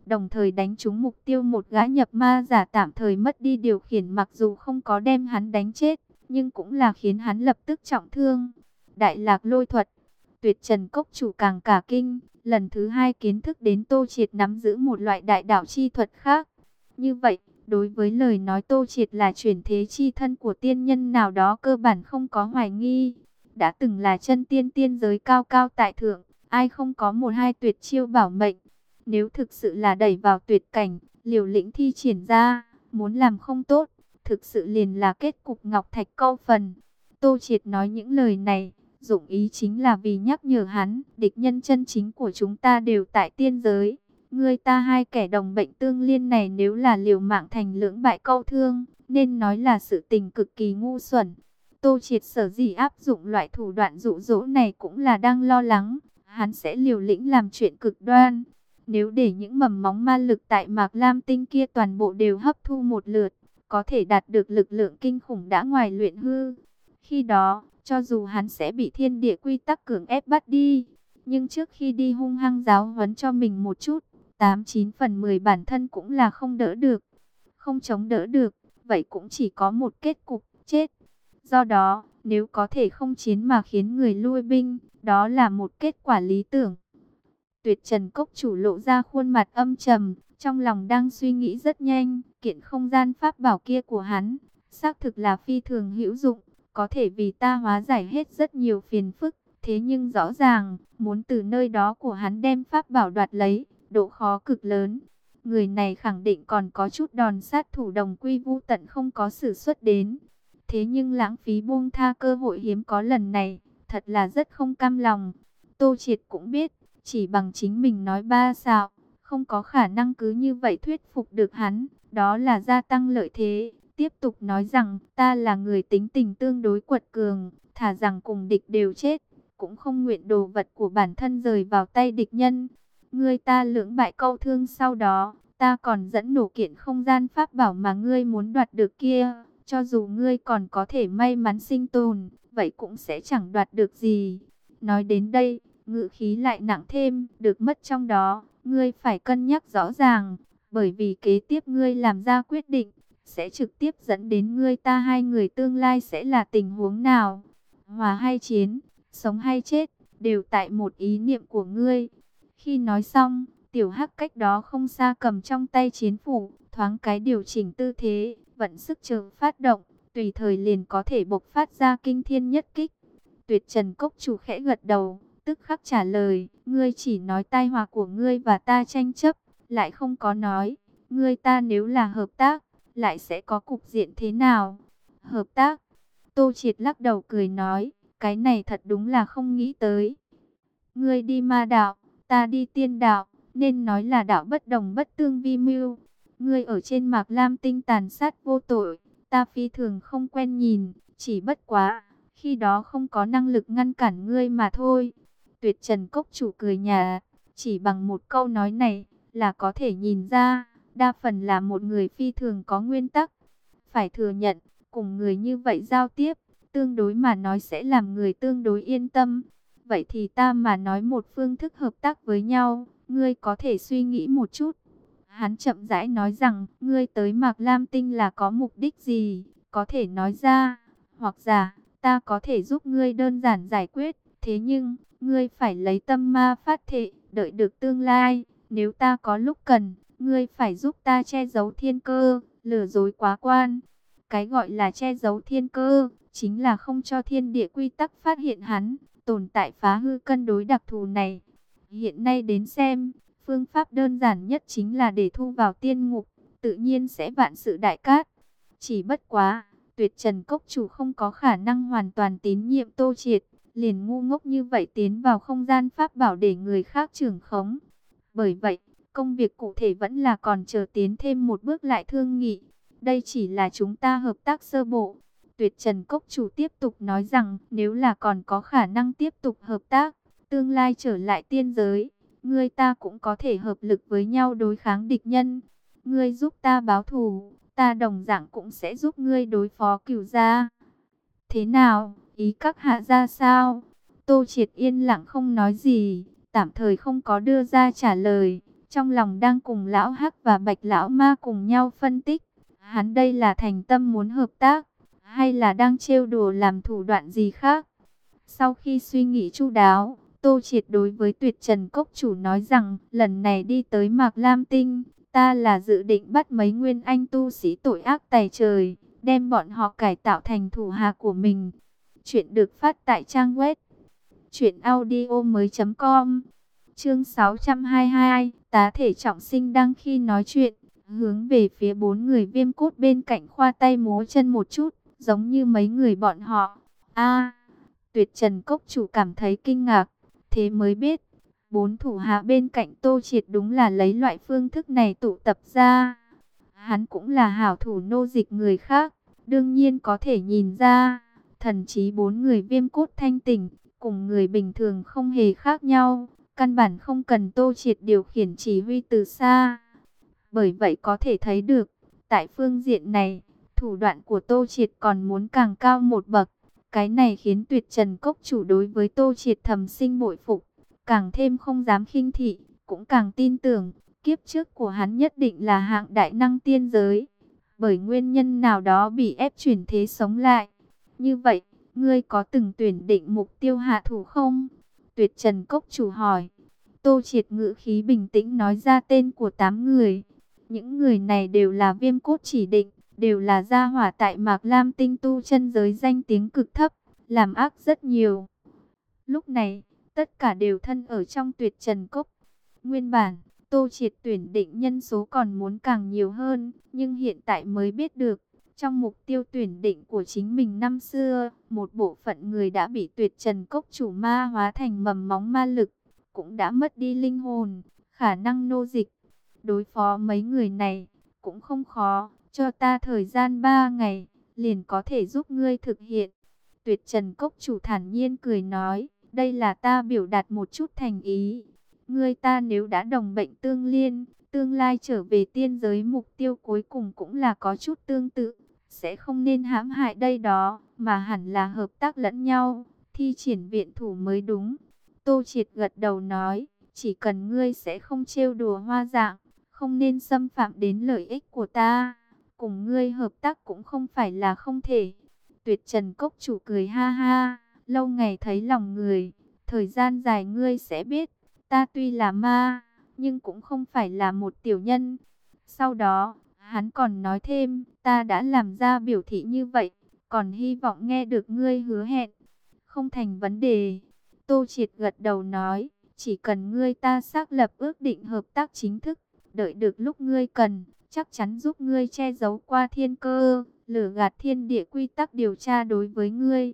đồng thời đánh trúng mục tiêu một gã nhập ma giả tạm thời mất đi điều khiển, mặc dù không có đem hắn đánh chết, nhưng cũng là khiến hắn lập tức trọng thương. Đại Lạc Lôi thuật. Tuyệt Trần Cốc chủ càng cả kinh, lần thứ hai kiến thức đến Tô Triệt nắm giữ một loại đại đạo chi thuật khác. Như vậy, đối với lời nói Tô Triệt là chuyển thế chi thân của tiên nhân nào đó cơ bản không có hoài nghi. Đã từng là chân tiên tiên giới cao cao tại thượng, ai không có một hai tuyệt chiêu bảo mệnh. Nếu thực sự là đẩy vào tuyệt cảnh, liều lĩnh thi triển ra, muốn làm không tốt, thực sự liền là kết cục ngọc thạch câu phần. Tô Triệt nói những lời này, dụng ý chính là vì nhắc nhở hắn, địch nhân chân chính của chúng ta đều tại tiên giới. Người ta hai kẻ đồng bệnh tương liên này nếu là liều mạng thành lưỡng bại câu thương, nên nói là sự tình cực kỳ ngu xuẩn. Tô Triệt sở dĩ áp dụng loại thủ đoạn dụ dỗ này cũng là đang lo lắng, hắn sẽ liều lĩnh làm chuyện cực đoan. Nếu để những mầm móng ma lực tại Mạc Lam Tinh kia toàn bộ đều hấp thu một lượt, có thể đạt được lực lượng kinh khủng đã ngoài luyện hư. Khi đó, cho dù hắn sẽ bị thiên địa quy tắc cưỡng ép bắt đi, nhưng trước khi đi hung hăng giáo huấn cho mình một chút, tám chín phần mười bản thân cũng là không đỡ được. Không chống đỡ được, vậy cũng chỉ có một kết cục, chết. Do đó, nếu có thể không chiến mà khiến người lui binh, đó là một kết quả lý tưởng. Tuyệt Trần Cốc chủ lộ ra khuôn mặt âm trầm, trong lòng đang suy nghĩ rất nhanh, kiện không gian pháp bảo kia của hắn, xác thực là phi thường hữu dụng, có thể vì ta hóa giải hết rất nhiều phiền phức, thế nhưng rõ ràng, muốn từ nơi đó của hắn đem pháp bảo đoạt lấy, độ khó cực lớn. Người này khẳng định còn có chút đòn sát thủ đồng quy vu tận không có sử xuất đến. Thế nhưng lãng phí buông tha cơ hội hiếm có lần này, thật là rất không cam lòng. Tô Triệt cũng biết, chỉ bằng chính mình nói ba xạo, không có khả năng cứ như vậy thuyết phục được hắn, đó là gia tăng lợi thế. Tiếp tục nói rằng, ta là người tính tình tương đối quật cường, thà rằng cùng địch đều chết, cũng không nguyện đồ vật của bản thân rời vào tay địch nhân. Ngươi ta lưỡng bại câu thương sau đó, ta còn dẫn nổ kiện không gian pháp bảo mà ngươi muốn đoạt được kia. Cho dù ngươi còn có thể may mắn sinh tồn, vậy cũng sẽ chẳng đoạt được gì. Nói đến đây, ngữ khí lại nặng thêm, được mất trong đó, ngươi phải cân nhắc rõ ràng, bởi vì kế tiếp ngươi làm ra quyết định, sẽ trực tiếp dẫn đến ngươi ta hai người tương lai sẽ là tình huống nào. Hòa hay chiến, sống hay chết, đều tại một ý niệm của ngươi. Khi nói xong, tiểu hắc cách đó không xa cầm trong tay chiến phủ, thoáng cái điều chỉnh tư thế, vận sức chờ phát động, tùy thời liền có thể bộc phát ra kinh thiên nhất kích. Tuyệt Trần Cốc chủ khẽ gật đầu, tức khắc trả lời, ngươi chỉ nói tai họa của ngươi và ta tranh chấp, lại không có nói, ngươi ta nếu là hợp tác, lại sẽ có cục diện thế nào? Hợp tác? Tô Triệt lắc đầu cười nói, cái này thật đúng là không nghĩ tới. Ngươi đi ma đạo, ta đi tiên đạo, nên nói là đạo bất đồng bất tương vi mưu. Ngươi ở trên Mạc Lam Tinh tàn sát vô tội, ta phi thường không quen nhìn, chỉ bất quá, khi đó không có năng lực ngăn cản ngươi mà thôi. Tuyệt Trần Cốc chủ cười nhạt, chỉ bằng một câu nói này, là có thể nhìn ra, đa phần là một người phi thường có nguyên tắc. Phải thừa nhận, cùng người như vậy giao tiếp, tương đối mà nói sẽ làm người tương đối yên tâm. Vậy thì ta mà nói một phương thức hợp tác với nhau, ngươi có thể suy nghĩ một chút. Hắn chậm rãi nói rằng, ngươi tới Mạc Lam Tinh là có mục đích gì, có thể nói ra, hoặc giả, ta có thể giúp ngươi đơn giản giải quyết, thế nhưng, ngươi phải lấy tâm ma phát thệ, đợi được tương lai, nếu ta có lúc cần, ngươi phải giúp ta che giấu thiên cơ, lừa dối quá quan. Cái gọi là che giấu thiên cơ, chính là không cho thiên địa quy tắc phát hiện hắn, tồn tại phá hư cân đối đặc thù này. Hiện nay đến xem, phương pháp đơn giản nhất chính là để thu vào tiên ngục, tự nhiên sẽ vạn sự đại cát. Chỉ bất quá, Tuyệt Trần Cốc chủ không có khả năng hoàn toàn tín nhiệm Tô Triệt, liền ngu ngốc như vậy tiến vào không gian pháp bảo để người khác trưởng khống. Bởi vậy, công việc cụ thể vẫn là còn chờ tiến thêm một bước lại thương nghị. Đây chỉ là chúng ta hợp tác sơ bộ. Tuyệt Trần Cốc chủ tiếp tục nói rằng, nếu là còn có khả năng tiếp tục hợp tác, tương lai trở lại tiên giới, ngươi ta cũng có thể hợp lực với nhau đối kháng địch nhân. Ngươi giúp ta báo thù, ta đồng dạng cũng sẽ giúp ngươi đối phó Cửu gia. Thế nào, ý các hạ ra sao? Tô Triệt yên lặng không nói gì, tạm thời không có đưa ra trả lời. trong lòng đang cùng lão Hắc và Bạch lão ma cùng nhau phân tích, hắn đây là thành tâm muốn hợp tác, hay là đang trêu đùa làm thủ đoạn gì khác. Sau khi suy nghĩ chu đáo, Tô Triệt đối với Tuyệt Trần Cốc chủ nói rằng, lần này đi tới Mạc Lam Tinh, ta là dự định bắt mấy nguyên anh tu sĩ tội ác tày trời, đem bọn họ cải tạo thành thủ hạ của mình. Chuyện được phát tại trang web truyện audio mới chấm com. Chương sáu trăm hai mươi hai, tá thể trọng sinh. Đang khi nói chuyện, hướng về phía bốn người Viêm Cốt bên cạnh khoa tay múa chân một chút, giống như mấy người bọn họ. A, Tuyệt Trần Cốc chủ cảm thấy kinh ngạc, thế mới biết, bốn thủ hạ bên cạnh Tô Triệt đúng là lấy loại phương thức này tụ tập ra. Hắn cũng là hảo thủ nô dịch người khác, đương nhiên có thể nhìn ra, thần trí bốn người Viêm Cốt thanh tỉnh, cùng người bình thường không hề khác nhau, căn bản không cần Tô Triệt điều khiển chỉ huy từ xa. Bởi vậy có thể thấy được, tại phương diện này, thủ đoạn của Tô Triệt còn muốn càng cao một bậc. Cái này khiến Tuyệt Trần Cốc chủ đối với Tô Triệt thầm sinh bội phục, càng thêm không dám khinh thị, cũng càng tin tưởng, kiếp trước của hắn nhất định là hạng đại năng tiên giới, bởi nguyên nhân nào đó bị ép chuyển thế sống lại. Như vậy, ngươi có từng tuyển định mục tiêu hạ thủ không? Tuyệt Trần Cốc chủ hỏi. Tô Triệt ngữ khí bình tĩnh nói ra tên của tám người. Những người này đều là Viêm Cốt chỉ định, đều là gia hỏa tại Mạc Lam Tinh tu chân giới danh tiếng cực thấp, làm ác rất nhiều. Lúc này, tất cả đều thân ở trong Tuyệt Trần Cốc. Nguyên bản, Tô Triệt tuyển định nhân số còn muốn càng nhiều hơn, nhưng hiện tại mới biết được, trong mục tiêu tuyển định của chính mình năm xưa, một bộ phận người đã bị Tuyệt Trần Cốc chủ ma hóa thành mầm móng ma lực, cũng đã mất đi linh hồn, khả năng nô dịch. Đối phó mấy người này, cũng không khó, cho ta thời gian ba ngày, liền có thể giúp ngươi thực hiện. Tuyệt Trần Cốc chủ thản nhiên cười nói, đây là ta biểu đạt một chút thành ý. Ngươi ta nếu đã đồng bệnh tương liên, tương lai trở về tiên giới mục tiêu cuối cùng cũng là có chút tương tự. Sẽ không nên hãm hại đây đó, mà hẳn là hợp tác lẫn nhau, thi triển viện thủ mới đúng. Tô Triệt gật đầu nói, chỉ cần ngươi sẽ không trêu đùa Hoa Dạng, không nên xâm phạm đến lợi ích của ta, cùng ngươi hợp tác cũng không phải là không thể. Tuyệt Trần Cốc chủ cười ha ha, lâu ngày thấy lòng người, thời gian dài ngươi sẽ biết, ta tuy là ma, nhưng cũng không phải là một tiểu nhân. Sau đó, hắn còn nói thêm, ta đã làm ra biểu thị như vậy, còn hy vọng nghe được ngươi hứa hẹn. Không thành vấn đề. Tô Triệt gật đầu nói, chỉ cần ngươi ta xác lập ước định hợp tác chính thức, đợi được lúc ngươi cần, chắc chắn giúp ngươi che giấu qua thiên cơ, lừa gạt thiên địa quy tắc điều tra đối với ngươi.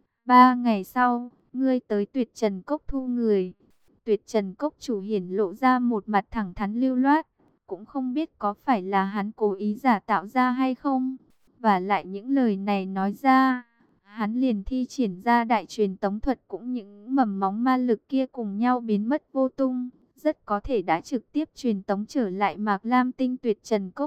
Ba ngày sau, ngươi tới Tuyệt Trần Cốc thu người. Tuyệt Trần Cốc chủ hiển lộ ra một mặt thẳng thắn lưu loát, cũng không biết có phải là hắn cố ý giả tạo ra hay không. Và lại những lời này nói ra, hắn liền thi triển ra đại truyền tống thuật, cũng những mầm móng ma lực kia cùng nhau biến mất vô tung, rất có thể đã trực tiếp truyền tống trở lại Mạc Lam Tinh Tuyệt Trần Cốc.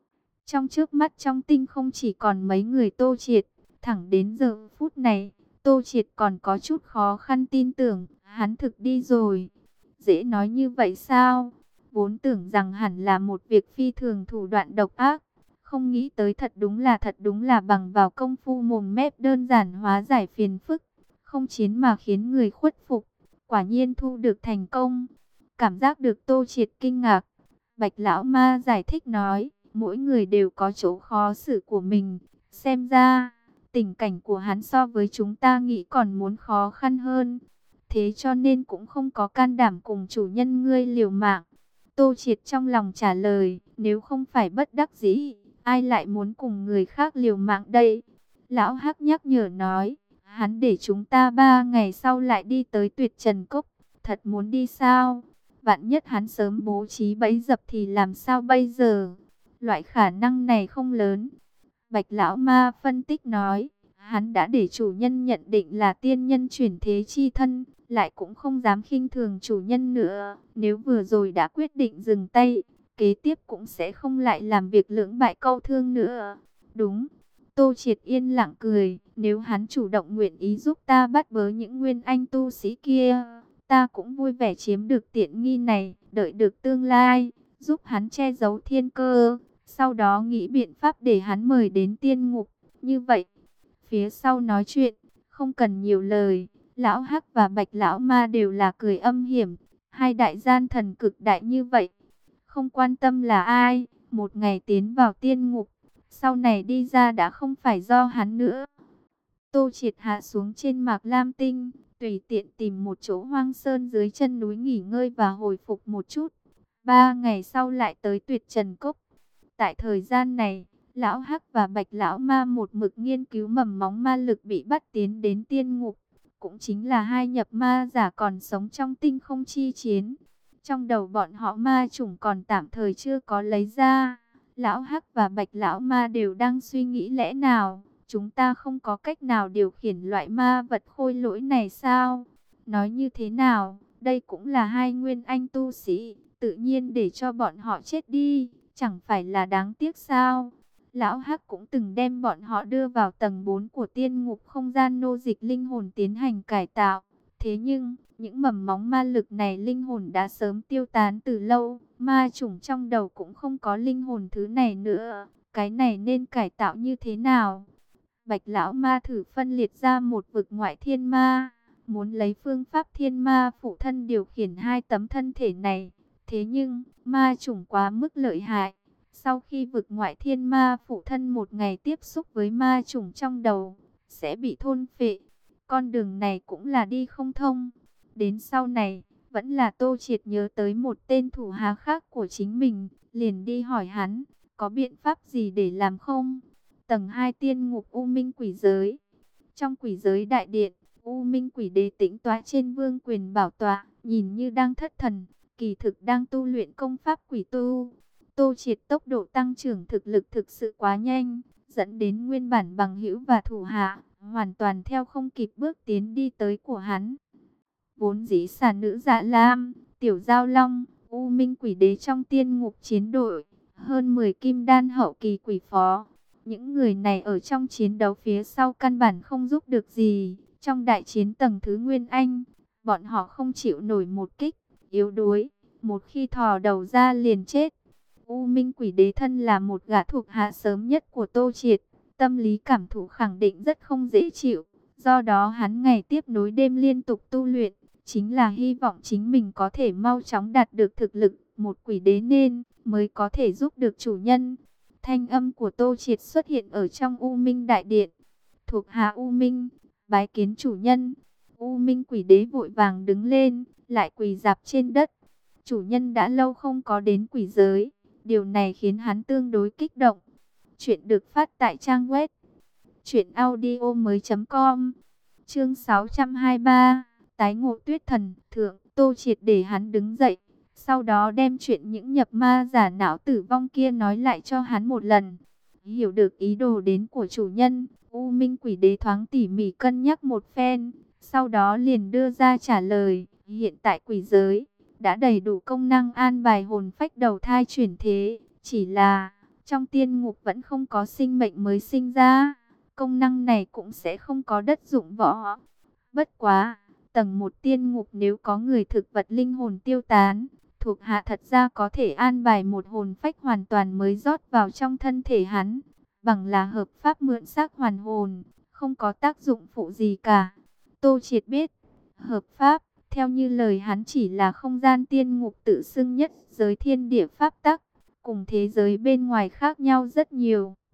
Trong trước mắt trong tinh không chỉ còn mấy người Tô Triệt, thẳng đến giờ phút này, Tô Triệt còn có chút khó khăn tin tưởng, hắn thực đi rồi. Dễ nói như vậy sao? Vốn tưởng rằng hẳn là một việc phi thường thủ đoạn độc ác, không nghĩ tới thật đúng là thật đúng là bằng vào công phu mồm mép đơn giản hóa giải phiền phức, không chiến mà khiến người khuất phục, quả nhiên thu được thành công. Cảm giác được Tô Triệt kinh ngạc, Bạch lão ma giải thích nói, mỗi người đều có chỗ khó xử của mình, xem ra tình cảnh của hắn so với chúng ta nghĩ còn muốn khó khăn hơn, thế cho nên cũng không có can đảm cùng chủ nhân ngươi liều mạng. Tô Triệt trong lòng trả lời, nếu không phải bất đắc dĩ, ai lại muốn cùng người khác liều mạng đây? Lão Hắc nhắc nhở nói, hắn để chúng ta ba ngày sau lại đi tới Tuyệt Trần Cốc, thật muốn đi sao? Vạn nhất hắn sớm bố trí bẫy dập thì làm sao bây giờ? Loại khả năng này không lớn. Bạch lão ma phân tích nói, hắn đã để chủ nhân nhận định là tiên nhân chuyển thế chi thân, lại cũng không dám khinh thường chủ nhân nữa. Nếu vừa rồi đã quyết định dừng tay, kế tiếp cũng sẽ không lại làm việc lưỡng bại câu thương nữa. Đúng. Tô Triệt yên lặng cười, nếu hắn chủ động nguyện ý giúp ta bắt bớ những nguyên anh tu sĩ kia, ta cũng vui vẻ chiếm được tiện nghi này, đợi được tương lai, giúp hắn che giấu thiên cơ, sau đó nghĩ biện pháp để hắn mời đến tiên ngục. Như vậy, phía sau nói chuyện, không cần nhiều lời, lão Hắc và Bạch lão ma đều là cười âm hiểm, hai đại gian thần cực đại như vậy, không quan tâm là ai, một ngày tiến vào tiên ngục, sau này đi ra đã không phải do hắn nữa. Tô Triệt hạ xuống trên Mạc Lam Tinh, tùy tiện tìm một chỗ hoang sơn dưới chân núi nghỉ ngơi và hồi phục một chút. Ba ngày sau lại tới Tuyệt Trần Cốc. Tại thời gian này, Lão Hắc và Bạch Lão Ma một mực nghiên cứu mầm móng ma lực bị bắt tiến đến tiên ngục. Cũng chính là hai nhập ma giả còn sống trong tinh không chi chiến. Trong đầu bọn họ ma chủng còn tạm thời chưa có lấy ra. Lão Hắc và Bạch Lão Ma đều đang suy nghĩ lẽ nào chúng ta không có cách nào điều khiển loại ma vật khôi lỗi này sao? Nói như thế nào, đây cũng là hai nguyên anh tu sĩ, tự nhiên để cho bọn họ chết đi, chẳng phải là đáng tiếc sao? Lão Hắc cũng từng đem bọn họ đưa vào tầng bốn của tiên ngục không gian nô dịch linh hồn tiến hành cải tạo. Thế nhưng, những mầm móng ma lực này linh hồn đã sớm tiêu tán từ lâu, ma chủng trong đầu cũng không có linh hồn thứ này nữa. Cái này nên cải tạo như thế nào? Bạch lão ma thử phân liệt ra một vực ngoại thiên ma, muốn lấy phương pháp thiên ma phụ thân điều khiển hai tấm thân thể này. Thế nhưng, ma chủng quá mức lợi hại. Sau khi vực ngoại thiên ma phụ thân một ngày tiếp xúc với ma chủng trong đầu, sẽ bị thôn phệ. Con đường này cũng là đi không thông. Đến sau này, vẫn là Tô Triệt nhớ tới một tên thủ hạ khác của chính mình, liền đi hỏi hắn, có biện pháp gì để làm không? Tầng hai tiên ngục U Minh Quỷ Giới. Trong quỷ giới đại điện, U Minh Quỷ Đế tĩnh tọa trên vương quyền bảo tọa, nhìn như đang thất thần, kỳ thực đang tu luyện công pháp quỷ tu. Tô Triệt tốc độ tăng trưởng thực lực thực sự quá nhanh, dẫn đến nguyên bản bằng hữu và thủ hạ, hoàn toàn theo không kịp bước tiến đi tới của hắn. Vốn dĩ xà nữ Dạ Lam, Tiểu Giao Long, U Minh Quỷ Đế trong tiên ngục chiến đội, hơn mười kim đan hậu kỳ quỷ phó. Những người này ở trong chiến đấu phía sau căn bản không giúp được gì. Trong đại chiến tầng thứ Nguyên Anh, bọn họ không chịu nổi một kích, yếu đuối. Một khi thò đầu ra liền chết. U Minh Quỷ Đế thân là một gã thuộc hạ sớm nhất của Tô Triệt. Tâm lý cảm thụ khẳng định rất không dễ chịu. Do đó hắn ngày tiếp nối đêm liên tục tu luyện. Chính là hy vọng chính mình có thể mau chóng đạt được thực lực. Một quỷ đế nên mới có thể giúp được chủ nhân. Thanh âm của Tô Triệt xuất hiện ở trong U Minh Đại Điện. Thuộc hạ U Minh, bái kiến chủ nhân. U Minh Quỷ Đế vội vàng đứng lên, lại quỳ rạp trên đất. Chủ nhân đã lâu không có đến quỷ giới. Điều này khiến hắn tương đối kích động. Chuyện được phát tại trang web truyện audio mới chấm com. Chương sáu trăm hai mươi ba, tái ngộ Tuyết Thần. Thượng, Tô Triệt để hắn đứng dậy. Sau đó đem chuyện những nhập ma giả não tử vong kia nói lại cho hắn một lần. Hiểu được ý đồ đến của chủ nhân, U Minh Quỷ Đế thoáng tỉ mỉ cân nhắc một phen. Sau đó liền đưa ra trả lời. Hiện tại quỷ giới đã đầy đủ công năng an bài hồn phách đầu thai chuyển thế. Chỉ là trong tiên ngục vẫn không có sinh mệnh mới sinh ra. Công năng này cũng sẽ không có đất dụng võ. Bất quá, tầng một tiên ngục nếu có người thực vật linh hồn tiêu tán, thuộc hạ thật ra có thể an bài một hồn phách hoàn toàn mới rót vào trong thân thể hắn. Bằng là hợp pháp mượn xác hoàn hồn, không có tác dụng phụ gì cả. Tô Triệt biết, hợp pháp, theo như lời hắn chỉ là không gian tiên ngục tự xưng nhất giới thiên địa pháp tắc, cùng thế giới bên ngoài khác nhau rất nhiều.